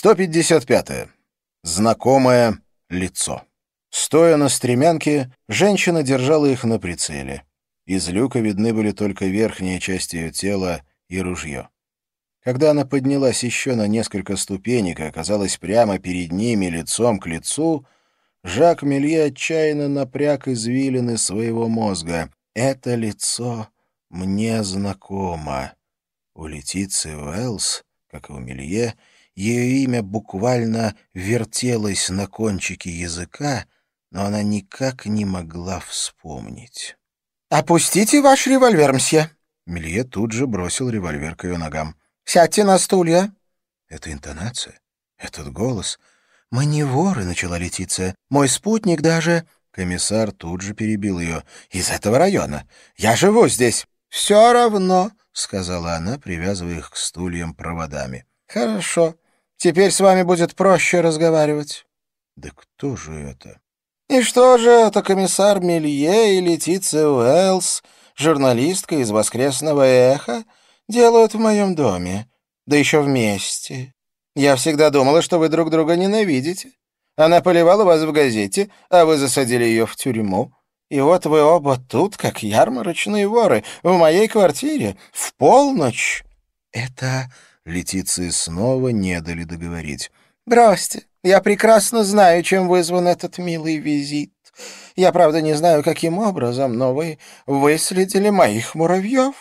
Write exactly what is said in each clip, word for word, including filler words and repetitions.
сто пятьдесят пятое. Знакомое лицо. Стоя на стремянке, женщина держала их на прицеле. Из люка видны были только верхняя часть ее тела и ружье. Когда она поднялась еще на несколько ступенек и оказалась прямо перед ними лицом к лицу, Жак Мелье отчаянно напряг извилины своего мозга. Это лицо мне знакомо. У Летиции Уэллс, как и у Мелье, ее имя буквально вертелось на кончике языка, но она никак не могла вспомнить. «Опустите ваш револьвер, мсье!» Мелье тут же бросил револьвер к ее ногам. «Сядьте на стулья!» Эта интонация, этот голос. «Мы не воры», — начала Летиция. «Мой спутник даже...» Комиссар тут же перебил ее. «Из этого района. Я живу здесь». «Все равно», — сказала она, привязывая их к стульям проводами. «Хорошо. Теперь с вами будет проще разговаривать». «Да кто же это?» «И что же это комиссар Мелье и Летиция Уэллс, журналистка из «Воскресного эха», делают в моем доме? Да еще вместе. Я всегда думала, что вы друг друга ненавидите. Она поливала вас в газете, а вы засадили ее в тюрьму. И вот вы оба тут, как ярмарочные воры, в моей квартире, в полночь». «Это...» — Летиции снова не дали договорить. «Бросьте. Я прекрасно знаю, чем вызван этот милый визит. Я, правда, не знаю, каким образом, но вы выследили моих муравьев».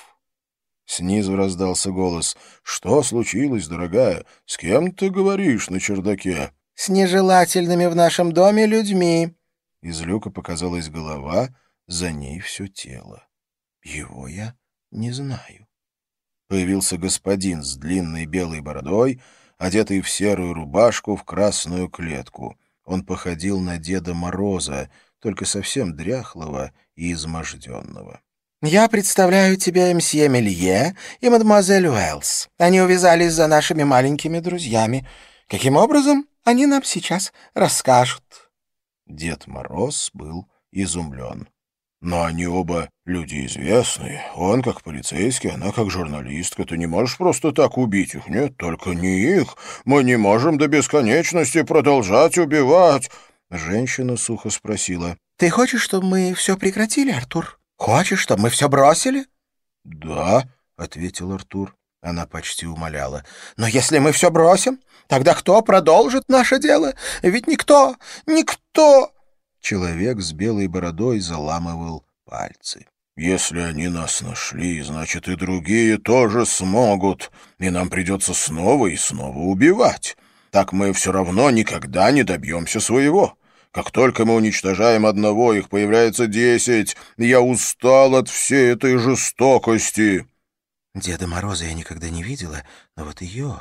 Снизу раздался голос. «Что случилось, дорогая? С кем ты говоришь на чердаке?» «С нежелательными в нашем доме людьми». Из люка показалась голова, за ней все тело. Его я не знаю. Появился господин с длинной белой бородой, одетый в серую рубашку в красную клетку. Он походил на Деда Мороза, только совсем дряхлого и изможденного. «Я представляю тебе мсье Мелье и мадемуазель Уэллс. Они увязались за нашими маленькими друзьями. Каким образом, они нам сейчас расскажут». Дед Мороз был изумлен. «Но они оба люди известные. Он как полицейский, она как журналистка. Ты не можешь просто так убить их. Нет, только не их. Мы не можем до бесконечности продолжать убивать». Женщина сухо спросила. «Ты хочешь, чтобы мы все прекратили, Артур? Хочешь, чтобы мы все бросили?» «Да», — ответил Артур. Она почти умоляла. «Но если мы все бросим, тогда кто продолжит наше дело? Ведь никто, никто...» Человек с белой бородой заламывал пальцы. «Если они нас нашли, значит, и другие тоже смогут, и нам придется снова и снова убивать. Так мы все равно никогда не добьемся своего. Как только мы уничтожаем одного, их появляется десять. Я устал от всей этой жестокости». Деда Мороза я никогда не видела, но вот ее,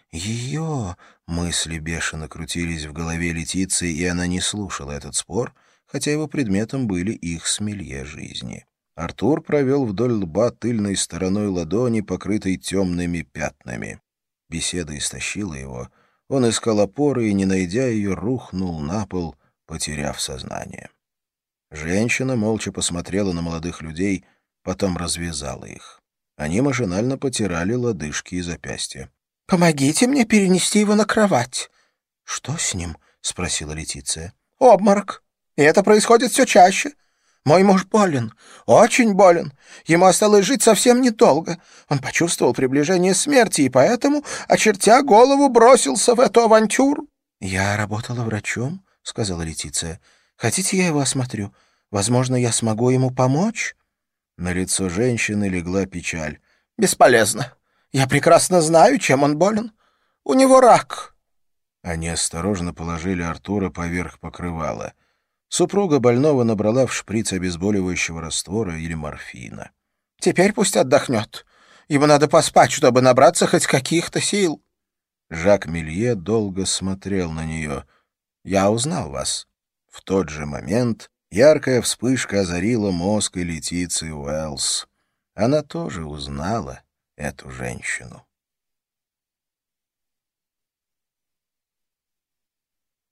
ее... Мысли бешено крутились в голове Летиции, и она не слушала этот спор, хотя его предметом были их с Мелье жизни. Артур провел вдоль лба тыльной стороной ладони, покрытой темными пятнами. Беседа истощила его. Он искал опоры и, не найдя ее, рухнул на пол, потеряв сознание. Женщина молча посмотрела на молодых людей, потом развязала их. Они машинально потирали лодыжки и запястья. «Помогите мне перенести его на кровать». «Что с ним?» — спросила Летиция. «Обморок. И это происходит все чаще. Мой муж болен, очень болен. Ему осталось жить совсем недолго. Он почувствовал приближение смерти и поэтому, очертя голову, бросился в эту авантюру». «Я работала врачом», — сказала Летиция. «Хотите, я его осмотрю? Возможно, я смогу ему помочь?» На лицо женщины легла печаль. «Бесполезно. Я прекрасно знаю, чем он болен. У него рак». Они осторожно положили Артура поверх покрывала. Супруга больного набрала в шприц обезболивающего раствора или морфина. «Теперь пусть отдохнет. Ему надо поспать, чтобы набраться хоть каких-то сил». Жак Мелье долго смотрел на нее. «Я узнал вас». В тот же момент яркая вспышка озарила мозг и Летиции Уэллс. Она тоже узнала эту женщину.